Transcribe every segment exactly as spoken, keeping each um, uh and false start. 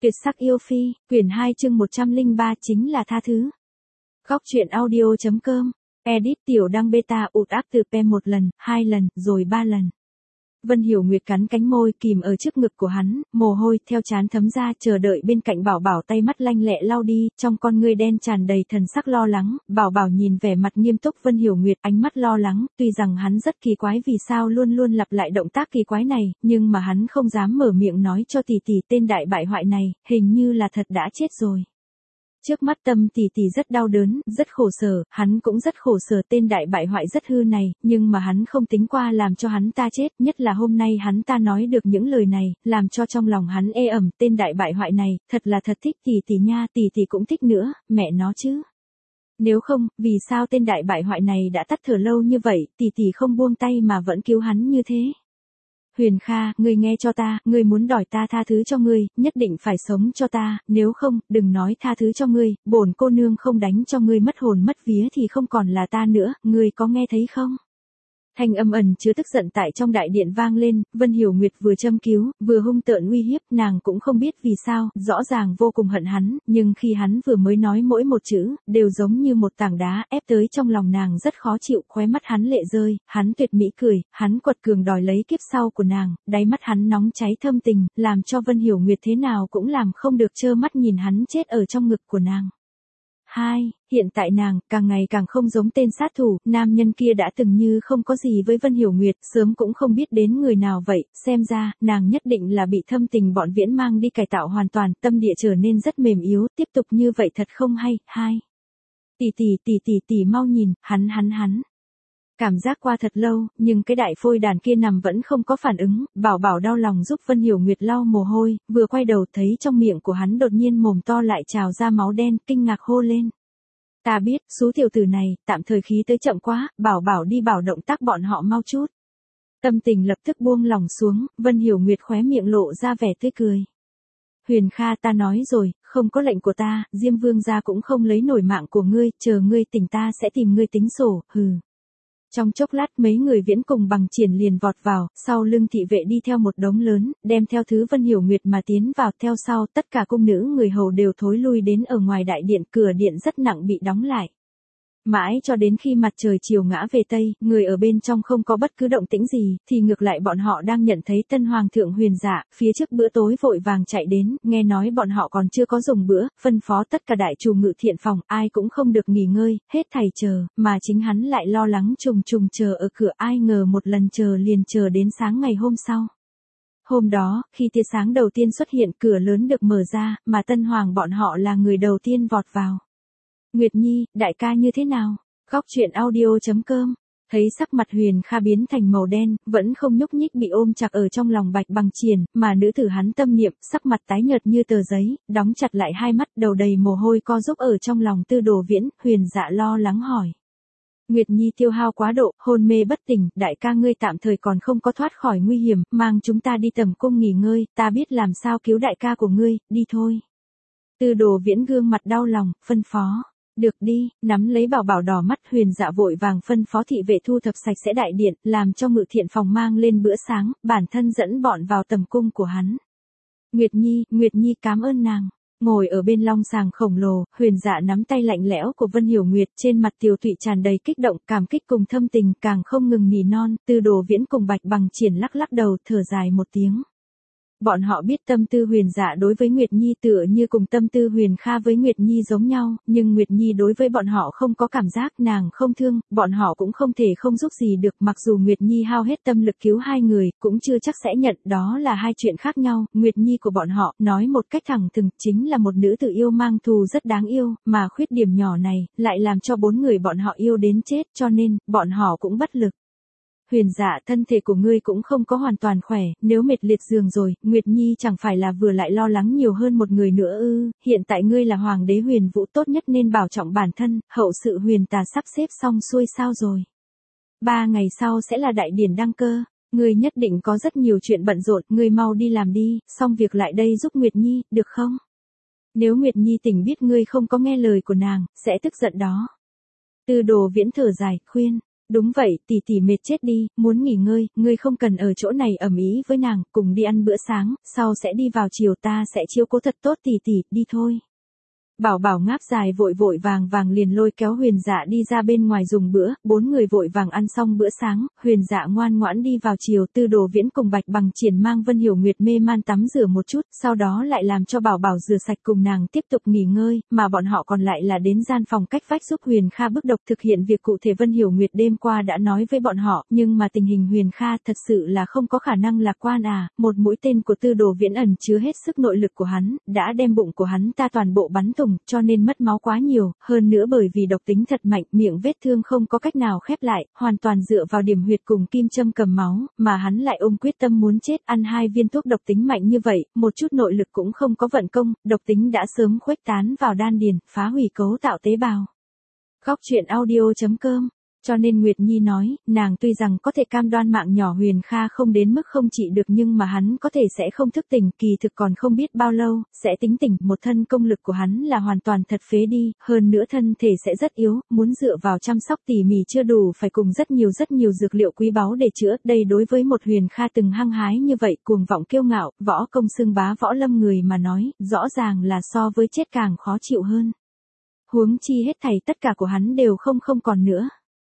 Tuyệt sắc yêu phi, quyển hai chương một trăm lẻ ba chính là tha thứ. Góc truyện audio.com, edit tiểu đăng beta ụt áp từ pem một lần, hai lần, rồi ba lần. Vân Hiểu Nguyệt cắn cánh môi kìm ở trước ngực của hắn, mồ hôi theo trán thấm ra chờ đợi bên cạnh Bảo Bảo tay mắt lanh lẹ lau đi, trong con ngươi đen tràn đầy thần sắc lo lắng, Bảo Bảo nhìn vẻ mặt nghiêm túc Vân Hiểu Nguyệt ánh mắt lo lắng, tuy rằng hắn rất kỳ quái vì sao luôn luôn lặp lại động tác kỳ quái này, nhưng mà hắn không dám mở miệng nói cho tỷ tỷ tên đại bại hoại này, hình như là thật đã chết rồi. Trước mắt Tâm tỷ tỷ rất đau đớn, rất khổ sở, hắn cũng rất khổ sở tên đại bại hoại rất hư này, nhưng mà hắn không tính qua làm cho hắn ta chết, nhất là hôm nay hắn ta nói được những lời này, làm cho trong lòng hắn ê ẩm, tên đại bại hoại này, thật là thật thích tỷ tỷ nha, tỷ tỷ cũng thích nữa, mẹ nó chứ. Nếu không, vì sao tên đại bại hoại này đã tắt thở lâu như vậy, tỷ tỷ không buông tay mà vẫn cứu hắn như thế. Huyền Kha, ngươi nghe cho ta, ngươi muốn đòi ta tha thứ cho ngươi, nhất định phải sống cho ta, nếu không, đừng nói tha thứ cho ngươi, bổn cô nương không đánh cho ngươi mất hồn mất vía thì không còn là ta nữa, ngươi có nghe thấy không? Thanh âm ẩn chứa tức giận tại trong đại điện vang lên, Vân Hiểu Nguyệt vừa châm cứu, vừa hung tợn uy hiếp, nàng cũng không biết vì sao, rõ ràng vô cùng hận hắn, nhưng khi hắn vừa mới nói mỗi một chữ, đều giống như một tảng đá, ép tới trong lòng nàng rất khó chịu, khóe mắt hắn lệ rơi, hắn tuyệt mỹ cười, hắn quật cường đòi lấy kiếp sau của nàng, đáy mắt hắn nóng cháy thâm tình, làm cho Vân Hiểu Nguyệt thế nào cũng làm không được trơ mắt nhìn hắn chết ở trong ngực của nàng. Hai, hiện tại nàng, càng ngày càng không giống tên sát thủ, nam nhân kia đã từng như không có gì với Vân Hiểu Nguyệt, sớm cũng không biết đến người nào vậy, xem ra, nàng nhất định là bị thâm tình bọn Viễn mang đi cải tạo hoàn toàn, tâm địa trở nên rất mềm yếu, tiếp tục như vậy thật không hay. Hai, tỷ tỷ tỷ tỷ tỷ mau nhìn, hắn hắn hắn. Cảm giác qua thật lâu, nhưng cái đại phôi đàn kia nằm vẫn không có phản ứng, Bảo Bảo đau lòng giúp Vân Hiểu Nguyệt lau mồ hôi, vừa quay đầu thấy trong miệng của hắn đột nhiên mồm to lại trào ra máu đen, kinh ngạc hô lên. Ta biết, số tiểu tử này, tạm thời khí tới chậm quá, Bảo Bảo đi bảo động tác bọn họ mau chút. Tâm tình lập tức buông lòng xuống, Vân Hiểu Nguyệt khóe miệng lộ ra vẻ tươi cười. Huyền Kha, ta nói rồi, không có lệnh của ta, Diêm Vương gia cũng không lấy nổi mạng của ngươi, chờ ngươi tỉnh ta sẽ tìm ngươi tính sổ, hừ. Trong chốc lát mấy người Viễn cùng Bằng Triển liền vọt vào, sau lưng thị vệ đi theo một đống lớn, đem theo thứ Vân Hiểu Nguyệt mà tiến vào, theo sau tất cả cung nữ người hầu đều thối lui đến ở ngoài đại điện, cửa điện rất nặng bị đóng lại. Mãi cho đến khi mặt trời chiều ngã về Tây, người ở bên trong không có bất cứ động tĩnh gì, thì ngược lại bọn họ đang nhận thấy tân hoàng thượng Huyền Dạ, phía trước bữa tối vội vàng chạy đến, nghe nói bọn họ còn chưa có dùng bữa, phân phó tất cả đại trù ngự thiện phòng, ai cũng không được nghỉ ngơi, hết thảy chờ, mà chính hắn lại lo lắng trùng trùng chờ ở cửa, ai ngờ một lần chờ liền chờ đến sáng ngày hôm sau. Hôm đó, khi tia sáng đầu tiên xuất hiện, cửa lớn được mở ra, mà tân hoàng bọn họ là người đầu tiên vọt vào. Nguyệt Nhi, đại ca như thế nào? Góc truyện audio.com, thấy sắc mặt Huyền Kha biến thành màu đen, vẫn không nhúc nhích bị ôm chặt ở trong lòng Bạch Bằng Triển, mà nữ tử hắn tâm niệm, sắc mặt tái nhợt như tờ giấy, đóng chặt lại hai mắt, đầu đầy mồ hôi co giúp ở trong lòng Tư Đồ Viễn, Huyền Dạ lo lắng hỏi. Nguyệt Nhi tiêu hao quá độ, hôn mê bất tỉnh, đại ca ngươi tạm thời còn không có thoát khỏi nguy hiểm, mang chúng ta đi tầm cung nghỉ ngơi, ta biết làm sao cứu đại ca của ngươi, đi thôi. Tư Đồ Viễn gương mặt đau lòng, phân phó. Được đi, nắm lấy Bảo Bảo đỏ mắt, Huyền Dạ vội vàng phân phó thị vệ thu thập sạch sẽ đại điện, làm cho ngự thiện phòng mang lên bữa sáng, bản thân dẫn bọn vào tầm cung của hắn. Nguyệt Nhi, Nguyệt Nhi cảm ơn nàng. Ngồi ở bên long sàng khổng lồ, Huyền Dạ nắm tay lạnh lẽo của Vân Hiểu Nguyệt, trên mặt Tiều Tụy tràn đầy kích động, cảm kích cùng thâm tình, càng không ngừng nỉ non, Tư Đồ Viễn cùng Bạch Bằng Triển lắc lắc đầu, thở dài một tiếng. Bọn họ biết tâm tư Huyền Dạ đối với Nguyệt Nhi tựa như cùng tâm tư Huyền Kha với Nguyệt Nhi giống nhau, nhưng Nguyệt Nhi đối với bọn họ không có cảm giác, nàng không thương, bọn họ cũng không thể không giúp gì được, mặc dù Nguyệt Nhi hao hết tâm lực cứu hai người, cũng chưa chắc sẽ nhận, đó là hai chuyện khác nhau, Nguyệt Nhi của bọn họ, nói một cách thẳng thừng, chính là một nữ tử yêu mang thù rất đáng yêu, mà khuyết điểm nhỏ này, lại làm cho bốn người bọn họ yêu đến chết, cho nên, bọn họ cũng bất lực. Huyền Dạ, thân thể của ngươi cũng không có hoàn toàn khỏe, nếu mệt liệt giường rồi, Nguyệt Nhi chẳng phải là vừa lại lo lắng nhiều hơn một người nữa ư, hiện tại ngươi là hoàng đế Huyền Vũ, tốt nhất nên bảo trọng bản thân, hậu sự Huyền Tà sắp xếp xong xuôi sao rồi. Ba ngày sau sẽ là đại điển đăng cơ, ngươi nhất định có rất nhiều chuyện bận rộn, ngươi mau đi làm đi, xong việc lại đây giúp Nguyệt Nhi, được không? Nếu Nguyệt Nhi tỉnh biết ngươi không có nghe lời của nàng, sẽ tức giận đó. Tư Đồ Viễn thở dài, khuyên. Đúng vậy, tỷ tỷ mệt chết đi, muốn nghỉ ngơi, ngươi không cần ở chỗ này ầm ĩ với nàng, cùng đi ăn bữa sáng, sau sẽ đi vào chiều ta sẽ chiếu cố thật tốt tỷ tỷ, đi thôi. Bảo Bảo ngáp dài vội vội vàng vàng liền lôi kéo Huyền Dạ đi ra bên ngoài dùng bữa, bốn người vội vàng ăn xong bữa sáng, Huyền Dạ ngoan ngoãn đi vào chiều, Tư Đồ Viễn cùng Bạch Bằng Triển mang Vân Hiểu Nguyệt mê man tắm rửa một chút, sau đó lại làm cho Bảo Bảo rửa sạch cùng nàng tiếp tục nghỉ ngơi, mà bọn họ còn lại là đến gian phòng cách vách giúp Huyền Kha bức độc thực hiện việc cụ thể Vân Hiểu Nguyệt đêm qua đã nói với bọn họ, nhưng mà tình hình Huyền Kha thật sự là không có khả năng lạc quan à, một mũi tên của Tư Đồ Viễn ẩn chứa hết sức nội lực của hắn, đã đem bụng của hắn ta toàn bộ bắn thủng, cho nên mất máu quá nhiều, hơn nữa bởi vì độc tính thật mạnh, miệng vết thương không có cách nào khép lại, hoàn toàn dựa vào điểm huyệt cùng kim châm cầm máu, mà hắn lại ôm quyết tâm muốn chết, ăn hai viên thuốc độc tính mạnh như vậy, một chút nội lực cũng không có vận công, độc tính đã sớm khuếch tán vào đan điền, phá hủy cấu tạo tế bào. Góc truyện audio.com. Cho nên Nguyệt Nhi nói, nàng tuy rằng có thể cam đoan mạng nhỏ Huyền Kha không đến mức không trị được nhưng mà hắn có thể sẽ không thức tỉnh, kỳ thực còn không biết bao lâu, sẽ tính tỉnh, một thân công lực của hắn là hoàn toàn thật phế đi, hơn nữa thân thể sẽ rất yếu, muốn dựa vào chăm sóc tỉ mỉ chưa đủ phải cùng rất nhiều rất nhiều dược liệu quý báu để chữa, đây đối với một Huyền Kha từng hăng hái như vậy, cuồng vọng kiêu ngạo, võ công xưng bá võ lâm người mà nói, rõ ràng là so với chết càng khó chịu hơn. Huống chi hết thảy tất cả của hắn đều không không còn nữa.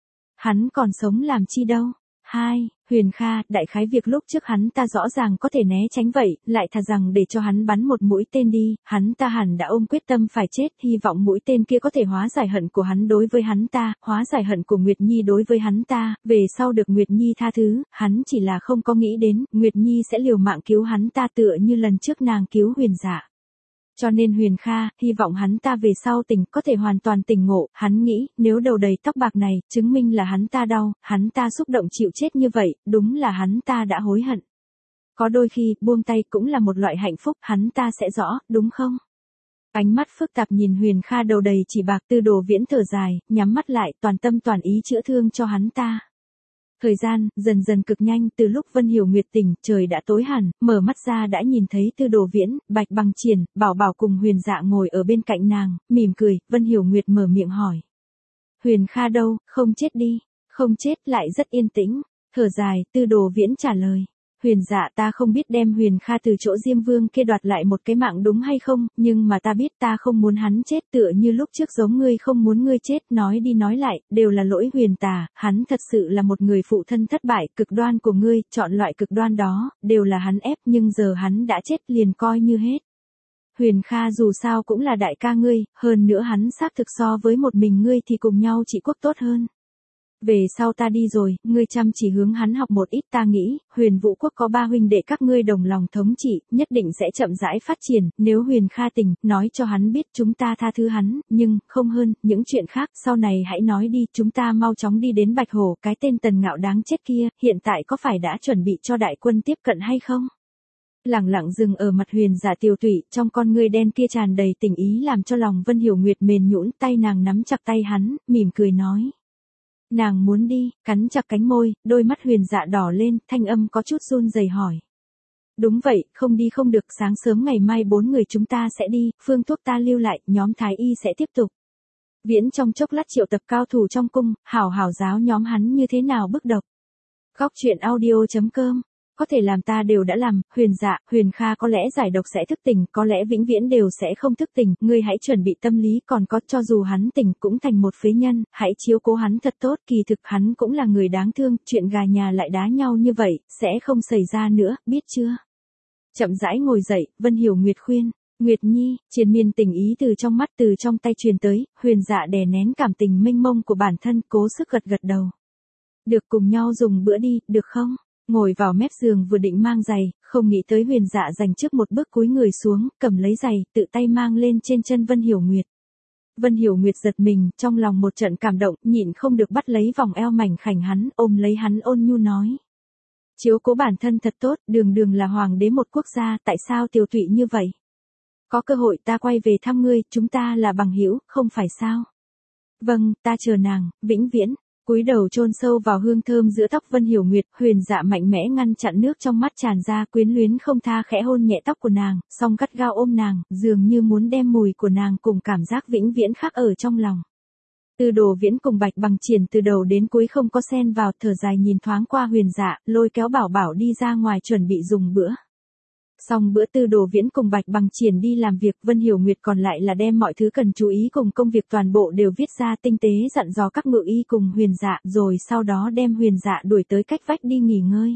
Hắn còn sống làm chi đâu. Hai, Huyền Kha, đại khái việc lúc trước hắn ta rõ ràng có thể né tránh vậy, lại thà rằng để cho hắn bắn một mũi tên đi, hắn ta hẳn đã ôm quyết tâm phải chết, hy vọng mũi tên kia có thể hóa giải hận của hắn đối với hắn ta, hóa giải hận của Nguyệt Nhi đối với hắn ta, về sau được Nguyệt Nhi tha thứ, hắn chỉ là không có nghĩ đến, Nguyệt Nhi sẽ liều mạng cứu hắn ta tựa như lần trước nàng cứu Huyền Dạ. Cho nên Huyền Kha, hy vọng hắn ta về sau tỉnh có thể hoàn toàn tỉnh ngộ, hắn nghĩ, nếu đầu đầy tóc bạc này, chứng minh là hắn ta đau, hắn ta xúc động chịu chết như vậy, đúng là hắn ta đã hối hận. Có đôi khi, buông tay cũng là một loại hạnh phúc, hắn ta sẽ rõ, đúng không? Ánh mắt phức tạp nhìn Huyền Kha đầu đầy chỉ bạc, Tư Đồ Viễn thở dài, nhắm mắt lại, toàn tâm toàn ý chữa thương cho hắn ta. Thời gian, dần dần cực nhanh, từ lúc Vân Hiểu Nguyệt tỉnh, trời đã tối hẳn, mở mắt ra đã nhìn thấy Tư Đồ Viễn, Bạch Bằng Triển, Bảo Bảo cùng Huyền Dạ ngồi ở bên cạnh nàng, mỉm cười, Vân Hiểu Nguyệt mở miệng hỏi. Huyền Kha đâu, không chết đi, không chết lại rất yên tĩnh, thở dài, Tư Đồ Viễn trả lời. Huyền Dạ ta không biết đem Huyền Kha từ chỗ Diêm Vương kia đoạt lại một cái mạng đúng hay không, nhưng mà ta biết ta không muốn hắn chết tựa như lúc trước giống ngươi không muốn ngươi chết, nói đi nói lại, đều là lỗi Huyền Tà, hắn thật sự là một người phụ thân thất bại, cực đoan của ngươi, chọn loại cực đoan đó, đều là hắn ép nhưng giờ hắn đã chết liền coi như hết. Huyền Kha dù sao cũng là đại ca ngươi, hơn nữa hắn xác thực so với một mình ngươi thì cùng nhau trị quốc tốt hơn. Về sau ta đi rồi, ngươi chăm chỉ hướng hắn học một ít, ta nghĩ, Huyền Vũ Quốc có ba huynh đệ các ngươi đồng lòng thống trị, nhất định sẽ chậm rãi phát triển, nếu Huyền Kha tỉnh, nói cho hắn biết chúng ta tha thứ hắn, nhưng, không hơn, những chuyện khác, sau này hãy nói đi, chúng ta mau chóng đi đến Bạch Hồ, cái tên Tần Ngạo đáng chết kia, hiện tại có phải đã chuẩn bị cho đại quân tiếp cận hay không? Lẳng lặng dừng ở mặt Huyền Dạ Tiều Tụy, trong con ngươi đen kia tràn đầy tình ý làm cho lòng Vân Hiểu Nguyệt mềm nhũn, tay nàng nắm chặt tay hắn, mỉm cười nói. Nàng muốn đi, cắn chặt cánh môi, đôi mắt Huyền Dạ đỏ lên, thanh âm có chút run rẩy hỏi. Đúng vậy, không đi không được, sáng sớm ngày mai bốn người chúng ta sẽ đi, phương thuốc ta lưu lại, nhóm Thái Y sẽ tiếp tục. Viễn trong chốc lát triệu tập cao thủ trong cung, hảo hảo giáo nhóm hắn như thế nào bức độc. Góc truyện audio.com. Có thể làm ta đều đã làm, Huyền Dạ, Huyền Kha có lẽ giải độc sẽ thức tỉnh, có lẽ vĩnh viễn đều sẽ không thức tỉnh, ngươi hãy chuẩn bị tâm lý, còn có cho dù hắn tỉnh cũng thành một phế nhân, hãy chiếu cố hắn thật tốt, kỳ thực hắn cũng là người đáng thương, chuyện gà nhà lại đá nhau như vậy, sẽ không xảy ra nữa, biết chưa? Chậm rãi ngồi dậy, Vân Hiểu Nguyệt khuyên. Nguyệt Nhi, triền miên tình ý từ trong mắt từ trong tay truyền tới, Huyền Dạ đè nén cảm tình mênh mông của bản thân, cố sức gật gật đầu. Được cùng nhau dùng bữa đi, được không? Ngồi vào mép giường vừa định mang giày, không nghĩ tới Huyền Dạ dành trước một bước cúi người xuống, cầm lấy giày, tự tay mang lên trên chân Vân Hiểu Nguyệt. Vân Hiểu Nguyệt giật mình, trong lòng một trận cảm động, nhịn không được bắt lấy vòng eo mảnh khảnh hắn, ôm lấy hắn ôn nhu nói. Chiếu cố bản thân thật tốt, đường đường là hoàng đế một quốc gia, tại sao tiều tụy như vậy? Có cơ hội ta quay về thăm ngươi, chúng ta là bằng hữu, không phải sao? Vâng, ta chờ nàng, vĩnh viễn. Cúi đầu chôn sâu vào hương thơm giữa tóc Vân Hiểu Nguyệt, Huyền Dạ mạnh mẽ ngăn chặn nước trong mắt tràn ra, quyến luyến không tha khẽ hôn nhẹ tóc của nàng, song gắt gao ôm nàng, dường như muốn đem mùi của nàng cùng cảm giác vĩnh viễn khắc ở trong lòng. Tư Đồ Viễn cùng Bạch Bằng Triển từ đầu đến cuối không có xen vào, thở dài nhìn thoáng qua Huyền Dạ, lôi kéo Bảo Bảo đi ra ngoài chuẩn bị dùng bữa. Xong bữa Tư Đồ Viễn cùng Bạch Bằng Triển đi làm việc, Vân Hiểu Nguyệt còn lại là đem mọi thứ cần chú ý cùng công việc toàn bộ đều viết ra, tinh tế dặn dò các ngự y cùng Huyền Dạ, rồi sau đó đem Huyền Dạ đuổi tới cách vách đi nghỉ ngơi.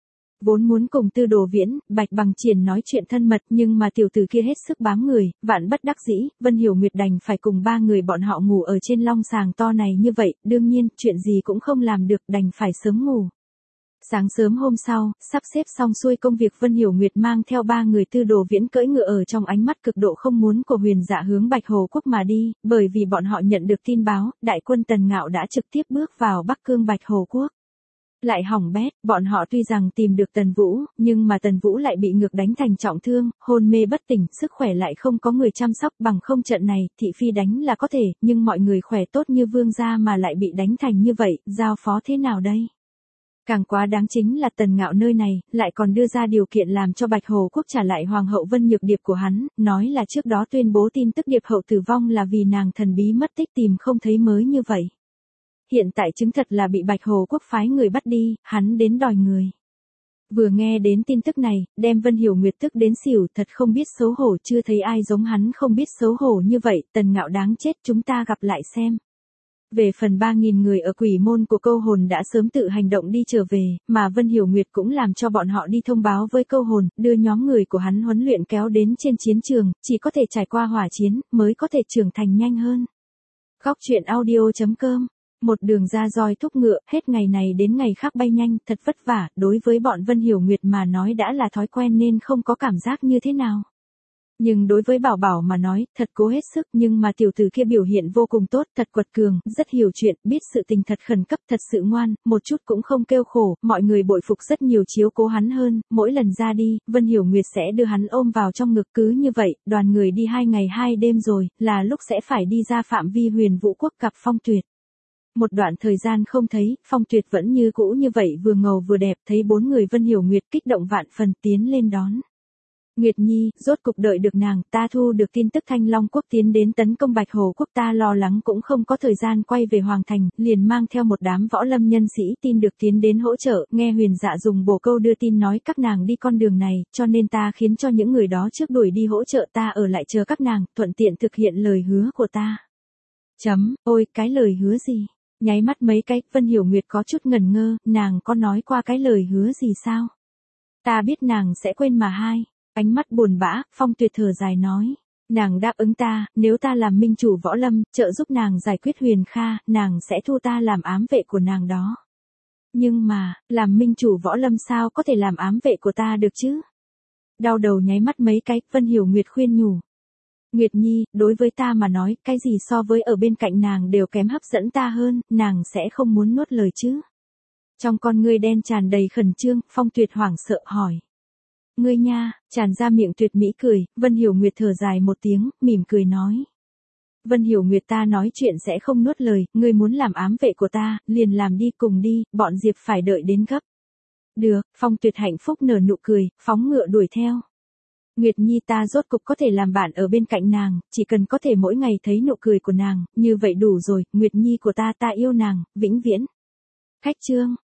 Vốn muốn cùng Tư Đồ Viễn, Bạch Bằng Triển nói chuyện thân mật, nhưng mà tiểu tử kia hết sức bám người, vạn bất đắc dĩ, Vân Hiểu Nguyệt đành phải cùng ba người bọn họ ngủ ở trên long sàng to này như vậy, đương nhiên, chuyện gì cũng không làm được, đành phải sớm ngủ. Sáng sớm hôm sau, sắp xếp xong xuôi công việc, Vân Hiểu Nguyệt mang theo ba người Tư Đồ Viễn cưỡi ngựa ở trong ánh mắt cực độ không muốn của Huyền Dạ hướng Bạch Hồ Quốc mà đi, bởi vì bọn họ nhận được tin báo, đại quân Tần Ngạo đã trực tiếp bước vào Bắc Cương Bạch Hồ Quốc. Lại hỏng bét, bọn họ tuy rằng tìm được Tần Vũ, nhưng mà Tần Vũ lại bị ngược đánh thành trọng thương, hôn mê bất tỉnh, sức khỏe lại không có người chăm sóc, bằng không trận này, thị phi đánh là có thể, nhưng mọi người khỏe tốt như vương gia mà lại bị đánh thành như vậy, giao phó thế nào đây? Càng quá đáng chính là Tần Ngạo nơi này, lại còn đưa ra điều kiện làm cho Bạch Hồ Quốc trả lại Hoàng hậu Vân Nhược Điệp của hắn, nói là trước đó tuyên bố tin tức Điệp hậu tử vong là vì nàng thần bí mất tích tìm không thấy mới như vậy. Hiện tại chứng thật là bị Bạch Hồ Quốc phái người bắt đi, hắn đến đòi người. Vừa nghe đến tin tức này, đem Vân Hiểu Nguyệt tức đến xỉu, thật không biết xấu hổ, chưa thấy ai giống hắn không biết xấu hổ như vậy, Tần Ngạo đáng chết, chúng ta gặp lại xem. Về phần ba nghìn người ở quỷ môn của Câu Hồn đã sớm tự hành động đi trở về, mà Vân Hiểu Nguyệt cũng làm cho bọn họ đi thông báo với Câu Hồn, đưa nhóm người của hắn huấn luyện kéo đến trên chiến trường, chỉ có thể trải qua hỏa chiến, mới có thể trưởng thành nhanh hơn. Góc truyện audio chấm com. Một đường ra roi thúc ngựa, hết ngày này đến ngày khác bay nhanh, thật vất vả, đối với bọn Vân Hiểu Nguyệt mà nói đã là thói quen nên không có cảm giác như thế nào. Nhưng đối với Bảo Bảo mà nói, thật cố hết sức, nhưng mà tiểu tử kia biểu hiện vô cùng tốt, thật quật cường, rất hiểu chuyện, biết sự tình thật khẩn cấp, thật sự ngoan, một chút cũng không kêu khổ, mọi người bội phục rất nhiều chiếu cố hắn hơn, mỗi lần ra đi, Vân Hiểu Nguyệt sẽ đưa hắn ôm vào trong ngực, cứ như vậy, đoàn người đi hai ngày hai đêm rồi, là lúc sẽ phải đi ra phạm vi Huyền Vũ Quốc gặp Phong Tuyệt. Một đoạn thời gian không thấy, Phong Tuyệt vẫn như cũ như vậy vừa ngầu vừa đẹp, thấy bốn người Vân Hiểu Nguyệt kích động vạn phần tiến lên đón. Nguyệt Nhi, rốt cục đợi được nàng, ta thu được tin tức Thanh Long Quốc tiến đến tấn công Bạch Hồ Quốc, ta lo lắng cũng không có thời gian quay về Hoàng Thành, liền mang theo một đám võ lâm nhân sĩ tin được tiến đến hỗ trợ, nghe Huyền Dạ dùng bổ câu đưa tin nói các nàng đi con đường này, cho nên ta khiến cho những người đó trước đuổi đi hỗ trợ, ta ở lại chờ các nàng, thuận tiện thực hiện lời hứa của ta. Chấm, ôi, cái lời hứa gì? Nháy mắt mấy cái, Vân Hiểu Nguyệt có chút ngần ngơ, nàng có nói qua cái lời hứa gì sao? Ta biết nàng sẽ quên mà hai. Ánh mắt buồn bã, Phong Tuyệt thở dài nói. Nàng đáp ứng ta, nếu ta làm minh chủ võ lâm, trợ giúp nàng giải quyết Huyền Kha, nàng sẽ thu ta làm ám vệ của nàng đó. Nhưng mà, làm minh chủ võ lâm sao có thể làm ám vệ của ta được chứ? Đau đầu nháy mắt mấy cái, Vân Hiểu Nguyệt khuyên nhủ. Nguyệt Nhi, đối với ta mà nói, cái gì so với ở bên cạnh nàng đều kém hấp dẫn ta hơn, nàng sẽ không muốn nuốt lời chứ? Trong con ngươi đen tràn đầy khẩn trương, Phong Tuyệt hoảng sợ hỏi. Ngươi nha, tràn ra miệng tuyệt mỹ cười, Vân Hiểu Nguyệt thở dài một tiếng, mỉm cười nói. Vân Hiểu Nguyệt, ta nói chuyện sẽ không nuốt lời, ngươi muốn làm ám vệ của ta, liền làm đi, cùng đi, bọn Diệp phải đợi đến gấp. Được, Phong Tuyệt hạnh phúc nở nụ cười, phóng ngựa đuổi theo. Nguyệt Nhi, ta rốt cục có thể làm bạn ở bên cạnh nàng, chỉ cần có thể mỗi ngày thấy nụ cười của nàng, như vậy đủ rồi, Nguyệt Nhi của ta, ta yêu nàng, vĩnh viễn. Khách chương.